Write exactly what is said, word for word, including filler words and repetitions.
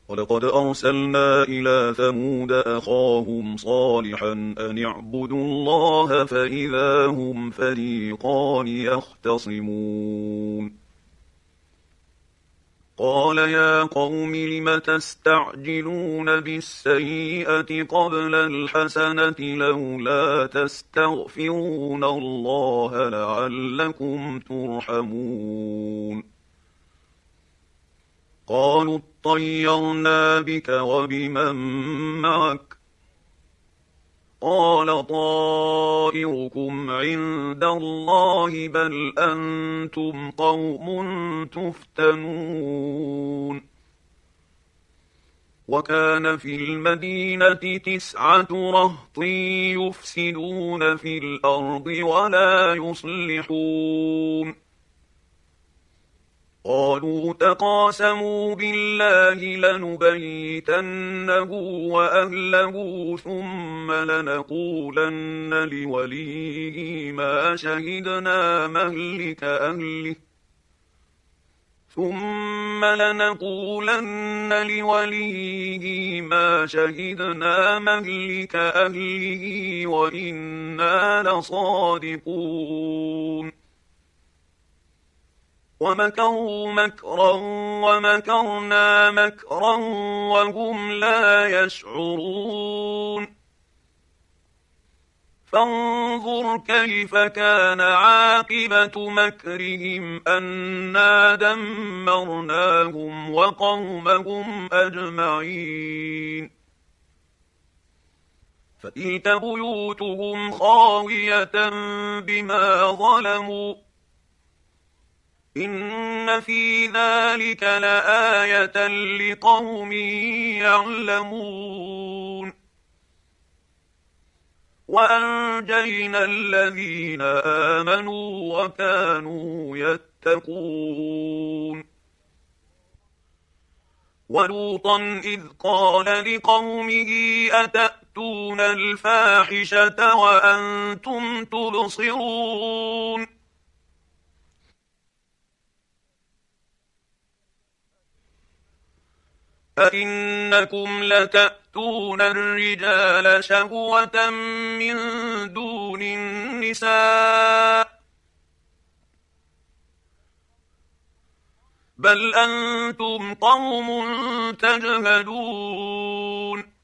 ولقد أرسلنا إلى ثمود أخاهم صالحا أن اعبدوا الله فإذا هم فريقان يختصمون قال يا قوم لم تستعجلون بالسيئة قبل الحسنة لولا تستغفرون الله لعلكم ترحمون قالوا اطيرنا بك وبمن معك قال طائركم عند الله بل أنتم قوم تفتنون وكان في المدينة تسعة رهط يفسدون في الأرض ولا يصلحون قالوا تقاسموا بالله لنبيتنه وأهله ثم لنقولن لوليه ما شهدنا مهلك أهله ثم لنقولن لوليه ما شهدنا مهلك أهله وإنا لصادقون ومكروا مكرا ومكرنا مكرا وهم لا يشعرون فانظر كيف كان عاقبة مكرهم أنا دمرناهم وقومهم أجمعين فتلك بيوتهم خاوية بما ظلموا إن في ذلك لآية لقوم يعلمون وأنجينا الذين آمنوا وكانوا يتقون ولوطا إذ قال لقومه أتأتون الفاحشة وأنتم تبصرون أئنكم لتأتون الرجال شهوة من دون النساء بل أنتم قوم تجهلون